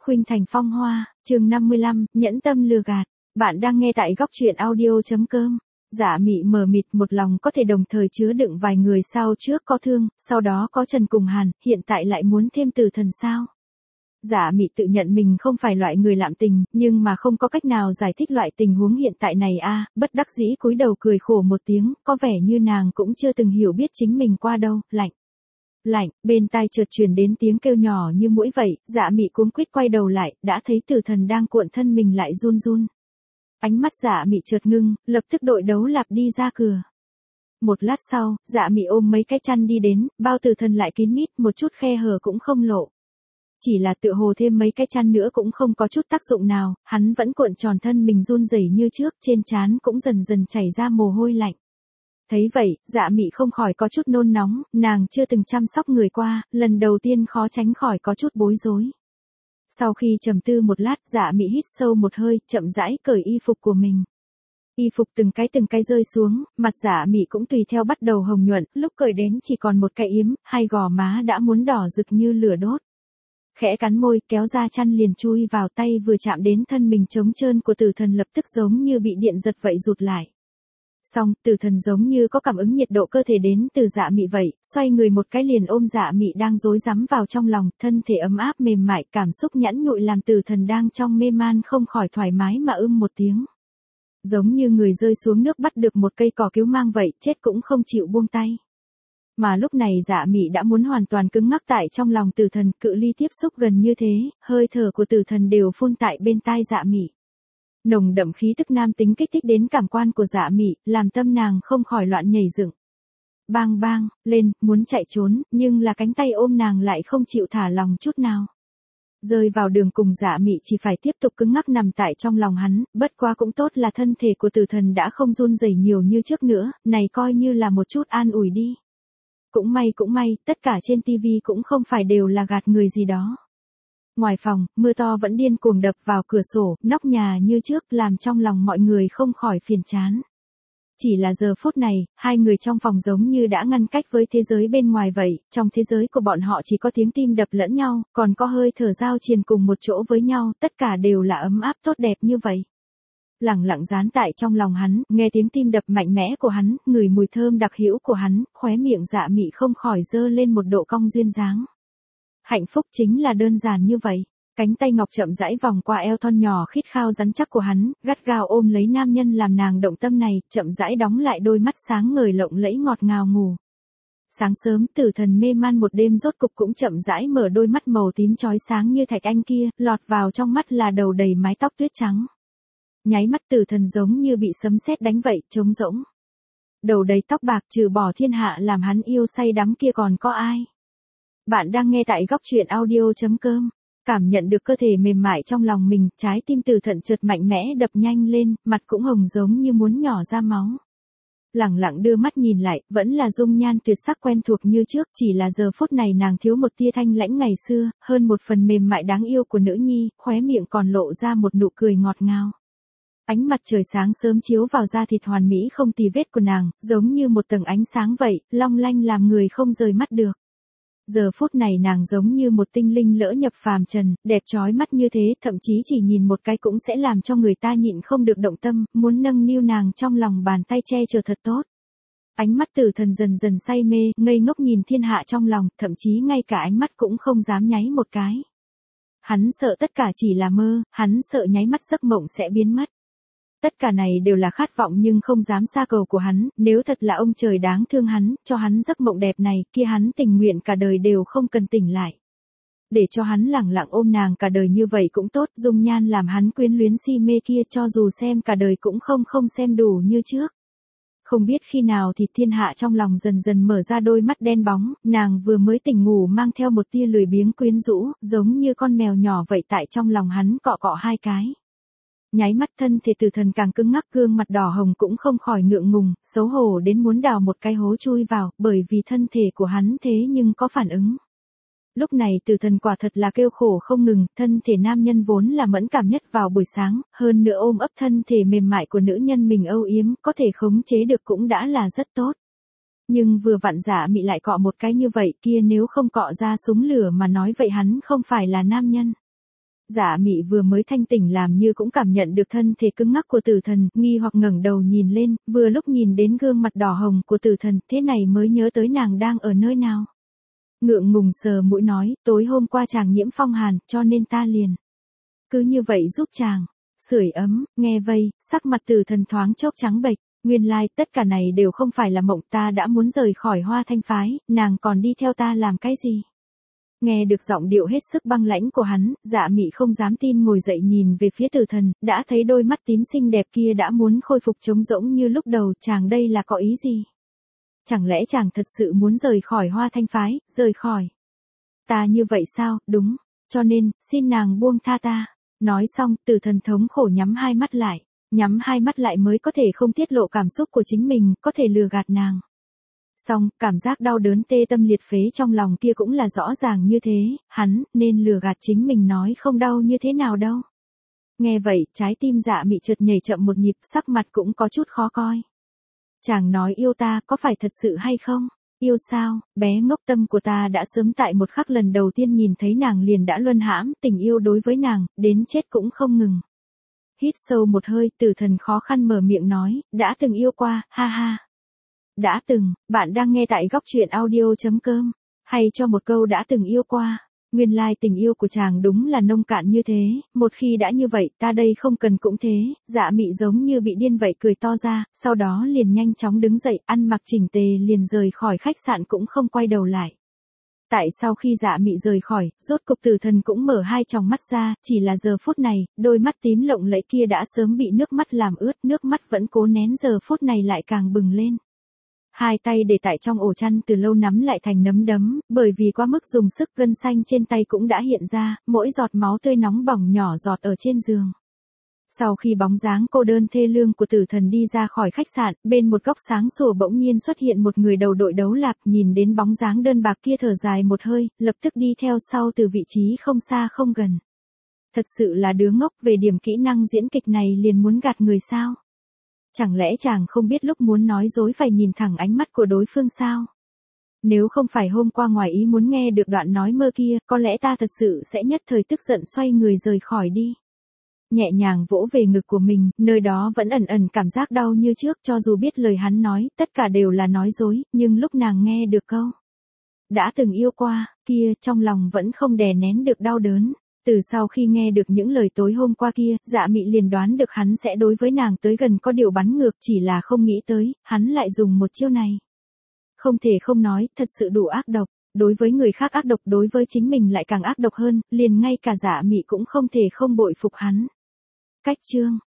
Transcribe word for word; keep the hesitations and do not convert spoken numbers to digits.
Khuynh Thành Phong Hoa, chương năm mươi lăm, nhẫn tâm lừa gạt. Bạn đang nghe tại góc truyện audio.com. Dạ Mị mờ mịt, một lòng có thể đồng thời chứa đựng vài người, sao trước có Thương, sau đó có Trần cùng Hàn, hiện tại lại muốn thêm Từ Thần sao? Dạ Mị tự nhận mình không phải loại người lạm tình, nhưng mà không có cách nào giải thích loại tình huống hiện tại này a, bất đắc dĩ cúi đầu cười khổ một tiếng, có vẻ như nàng cũng chưa từng hiểu biết chính mình qua đâu, lạnh. Lạnh, bên tai chợt truyền đến tiếng kêu nhỏ như muỗi vậy, Dạ Mị cuống quýt quay đầu lại, đã thấy Từ Thần đang cuộn thân mình lại run run. Ánh mắt Dạ Mị chợt ngưng, lập tức đội đấu lạp đi ra cửa. Một lát sau, Dạ Mị ôm mấy cái chăn đi đến, bao Từ Thần lại kín mít, một chút khe hở cũng không lộ. Chỉ là tựa hồ thêm mấy cái chăn nữa cũng không có chút tác dụng nào, hắn vẫn cuộn tròn thân mình run rẩy như trước, trên trán cũng dần dần chảy ra mồ hôi lạnh. Thấy vậy, Dạ Mị không khỏi có chút nôn nóng, nàng chưa từng chăm sóc người qua, lần đầu tiên khó tránh khỏi có chút bối rối. Sau khi trầm tư một lát, Dạ Mị hít sâu một hơi, chậm rãi cởi y phục của mình. Y phục từng cái từng cái rơi xuống, mặt Dạ Mị cũng tùy theo bắt đầu hồng nhuận, lúc cởi đến chỉ còn một cái yếm, hai gò má đã muốn đỏ rực như lửa đốt. Khẽ cắn môi, kéo ra chăn liền chui vào, tay vừa chạm đến thân mình trống trơn của Từ Thần lập tức giống như bị điện giật vậy rụt lại. Xong, Từ Thần giống như có cảm ứng nhiệt độ cơ thể đến từ Dạ Mị vậy, xoay người một cái liền ôm Dạ Mị đang rối rắm vào trong lòng, thân thể ấm áp mềm mại, cảm xúc nhẵn nhụi làm Từ Thần đang trong mê man không khỏi thoải mái mà ưm một tiếng. Giống như người rơi xuống nước bắt được một cây cỏ cứu mang vậy, chết cũng không chịu buông tay. Mà lúc này Dạ Mị đã muốn hoàn toàn cứng ngắc tại trong lòng Từ Thần, cự ly tiếp xúc gần như thế, hơi thở của Từ Thần đều phun tại bên tai Dạ Mị. Nồng đậm khí tức nam tính kích thích đến cảm quan của Dạ Mị, làm tâm nàng không khỏi loạn nhảy dựng. Bang bang, lên, muốn chạy trốn, nhưng là cánh tay ôm nàng lại không chịu thả lòng chút nào. Rơi vào đường cùng, Dạ Mị chỉ phải tiếp tục cứng ngắc nằm tại trong lòng hắn, bất quá cũng tốt là thân thể của Từ Thần đã không run rẩy nhiều như trước nữa, này coi như là một chút an ủi đi. Cũng may cũng may, tất cả trên tivi cũng không phải đều là gạt người gì đó. Ngoài phòng, mưa to vẫn điên cuồng đập vào cửa sổ, nóc nhà như trước, làm trong lòng mọi người không khỏi phiền chán. Chỉ là giờ phút này, hai người trong phòng giống như đã ngăn cách với thế giới bên ngoài vậy, trong thế giới của bọn họ chỉ có tiếng tim đập lẫn nhau, còn có hơi thở giao triền cùng một chỗ với nhau, tất cả đều là ấm áp tốt đẹp như vậy. Lẳng lặng dán tại trong lòng hắn, nghe tiếng tim đập mạnh mẽ của hắn, ngửi mùi thơm đặc hữu của hắn, khóe miệng Dạ Mị không khỏi dơ lên một độ cong duyên dáng. Hạnh phúc chính là đơn giản như vậy. Cánh tay ngọc chậm rãi vòng qua eo thon nhỏ khít khao rắn chắc của hắn, gắt gao ôm lấy nam nhân làm nàng động tâm này, chậm rãi đóng lại đôi mắt sáng ngời lộng lẫy ngọt ngào ngủ. Sáng sớm, Từ Thần mê man một đêm rốt cục cũng chậm rãi mở đôi mắt màu tím chói sáng như thạch anh kia, lọt vào trong mắt là đầu đầy mái tóc tuyết trắng. Nháy mắt Từ Thần giống như bị sấm sét đánh vậy, trống rỗng. Đầu đầy tóc bạc, trừ bỏ thiên hạ làm hắn yêu say đắm kia còn có ai? Bạn đang nghe tại góc truyện audio.com. Cảm nhận được cơ thể mềm mại trong lòng mình, trái tim Từ Thần chợt mạnh mẽ đập nhanh lên, mặt cũng hồng giống như muốn nhỏ ra máu. Lẳng lặng đưa mắt nhìn lại, vẫn là dung nhan tuyệt sắc quen thuộc như trước, chỉ là giờ phút này nàng thiếu một tia thanh lãnh ngày xưa, hơn một phần mềm mại đáng yêu của nữ nhi, khóe miệng còn lộ ra một nụ cười ngọt ngào. Ánh mặt trời sáng sớm chiếu vào da thịt hoàn mỹ không tì vết của nàng, giống như một tầng ánh sáng vậy, long lanh làm người không rời mắt được. Giờ phút này nàng giống như một tinh linh lỡ nhập phàm trần, đẹp chói mắt như thế, thậm chí chỉ nhìn một cái cũng sẽ làm cho người ta nhịn không được động tâm, muốn nâng niu nàng trong lòng bàn tay che chở thật tốt. Ánh mắt Từ Thần dần dần say mê, ngây ngốc nhìn thiên hạ trong lòng, thậm chí ngay cả ánh mắt cũng không dám nháy một cái. Hắn sợ tất cả chỉ là mơ, hắn sợ nháy mắt giấc mộng sẽ biến mất. Tất cả này đều là khát vọng nhưng không dám xa cầu của hắn, nếu thật là ông trời đáng thương hắn, cho hắn giấc mộng đẹp này, kia hắn tình nguyện cả đời đều không cần tỉnh lại. Để cho hắn lẳng lặng ôm nàng cả đời như vậy cũng tốt, dung nhan làm hắn quyến luyến si mê kia cho dù xem cả đời cũng không không xem đủ như trước. Không biết khi nào thì thiên hạ trong lòng dần dần mở ra đôi mắt đen bóng, nàng vừa mới tỉnh ngủ mang theo một tia lười biếng quyến rũ, giống như con mèo nhỏ vậy tại trong lòng hắn cọ cọ hai cái. Nháy mắt thân thể Từ Thần càng cứng ngắc, gương mặt đỏ hồng cũng không khỏi ngượng ngùng, xấu hổ đến muốn đào một cái hố chui vào, bởi vì thân thể của hắn thế nhưng có phản ứng. Lúc này Từ Thần quả thật là kêu khổ không ngừng, thân thể nam nhân vốn là mẫn cảm nhất vào buổi sáng, hơn nữa ôm ấp thân thể mềm mại của nữ nhân mình âu yếm, có thể khống chế được cũng đã là rất tốt. Nhưng vừa vặn Dạ Mị lại cọ một cái như vậy, kia nếu không cọ ra súng lửa mà nói vậy hắn không phải là nam nhân. Dạ Mị vừa mới thanh tỉnh làm như cũng cảm nhận được thân thể cứng ngắc của Tử Thần, nghi hoặc ngẩng đầu nhìn lên, vừa lúc nhìn đến gương mặt đỏ hồng của Tử Thần, thế này mới nhớ tới nàng đang ở nơi nào. Ngượng ngùng sờ mũi nói, tối hôm qua chàng nhiễm phong hàn, cho nên ta liền. Cứ như vậy giúp chàng, sưởi ấm, nghe vây, sắc mặt Tử Thần thoáng chốc trắng bệch, nguyên lai like, tất cả này đều không phải là mộng, ta đã muốn rời khỏi Hoa Thanh phái, nàng còn đi theo ta làm cái gì? Nghe được giọng điệu hết sức băng lãnh của hắn, Dạ Mị không dám tin ngồi dậy nhìn về phía Tử Thần, đã thấy đôi mắt tím xinh đẹp kia đã muốn khôi phục trống rỗng như lúc đầu, chàng đây là có ý gì? Chẳng lẽ chàng thật sự muốn rời khỏi Hoa Thanh phái, rời khỏi? Ta như vậy sao, đúng, cho nên, xin nàng buông tha ta. Nói xong, Tử Thần thống khổ nhắm hai mắt lại, nhắm hai mắt lại mới có thể không tiết lộ cảm xúc của chính mình, có thể lừa gạt nàng. Xong, cảm giác đau đớn tê tâm liệt phế trong lòng kia cũng là rõ ràng như thế, hắn, nên lừa gạt chính mình nói không đau như thế nào đâu. Nghe vậy, trái tim Dạ Mị chợt nhảy chậm một nhịp, sắc mặt cũng có chút khó coi. Chàng nói yêu ta, có phải thật sự hay không? Yêu sao, bé ngốc, tâm của ta đã sớm tại một khắc lần đầu tiên nhìn thấy nàng liền đã luân hãm, tình yêu đối với nàng, đến chết cũng không ngừng. Hít sâu một hơi, Tử Thần khó khăn mở miệng nói, đã từng yêu qua, ha ha. Đã từng, bạn đang nghe tại góc truyện audio.com, hay cho một câu đã từng yêu qua. Nguyên lai tình yêu của chàng đúng là nông cạn như thế, một khi đã như vậy, ta đây không cần cũng thế. Dạ Mị giống như bị điên vậy cười to ra, sau đó liền nhanh chóng đứng dậy, ăn mặc chỉnh tề liền rời khỏi khách sạn cũng không quay đầu lại. Tại sau khi Dạ Mị rời khỏi, rốt cục Tử Thần cũng mở hai tròng mắt ra, chỉ là giờ phút này, đôi mắt tím lộng lẫy kia đã sớm bị nước mắt làm ướt, nước mắt vẫn cố nén giờ phút này lại càng bừng lên. Hai tay để tại trong ổ chăn từ lâu nắm lại thành nắm đấm, bởi vì quá mức dùng sức gân xanh trên tay cũng đã hiện ra, mỗi giọt máu tươi nóng bỏng nhỏ giọt ở trên giường. Sau khi bóng dáng cô đơn thê lương của Tử Thần đi ra khỏi khách sạn, bên một góc sáng sủa bỗng nhiên xuất hiện một người đầu đội đấu lạp, nhìn đến bóng dáng đơn bạc kia thở dài một hơi, lập tức đi theo sau từ vị trí không xa không gần. Thật sự là đứa ngốc, về điểm kỹ năng diễn kịch này liền muốn gạt người sao? Chẳng lẽ chàng không biết lúc muốn nói dối phải nhìn thẳng ánh mắt của đối phương sao? Nếu không phải hôm qua ngoài ý muốn nghe được đoạn nói mơ kia, có lẽ ta thật sự sẽ nhất thời tức giận xoay người rời khỏi đi. Nhẹ nhàng vỗ về ngực của mình, nơi đó vẫn ẩn ẩn cảm giác đau như trước, cho dù biết lời hắn nói, tất cả đều là nói dối, nhưng lúc nàng nghe được câu đã từng yêu qua, kia, trong lòng vẫn không đè nén được đau đớn. Từ sau khi nghe được những lời tối hôm qua kia, Dạ Mị liền đoán được hắn sẽ đối với nàng tới gần có điều bắn ngược, chỉ là không nghĩ tới, hắn lại dùng một chiêu này. Không thể không nói, thật sự đủ ác độc, đối với người khác ác độc, đối với chính mình lại càng ác độc hơn, liền ngay cả Dạ Mị cũng không thể không bội phục hắn. Cách chương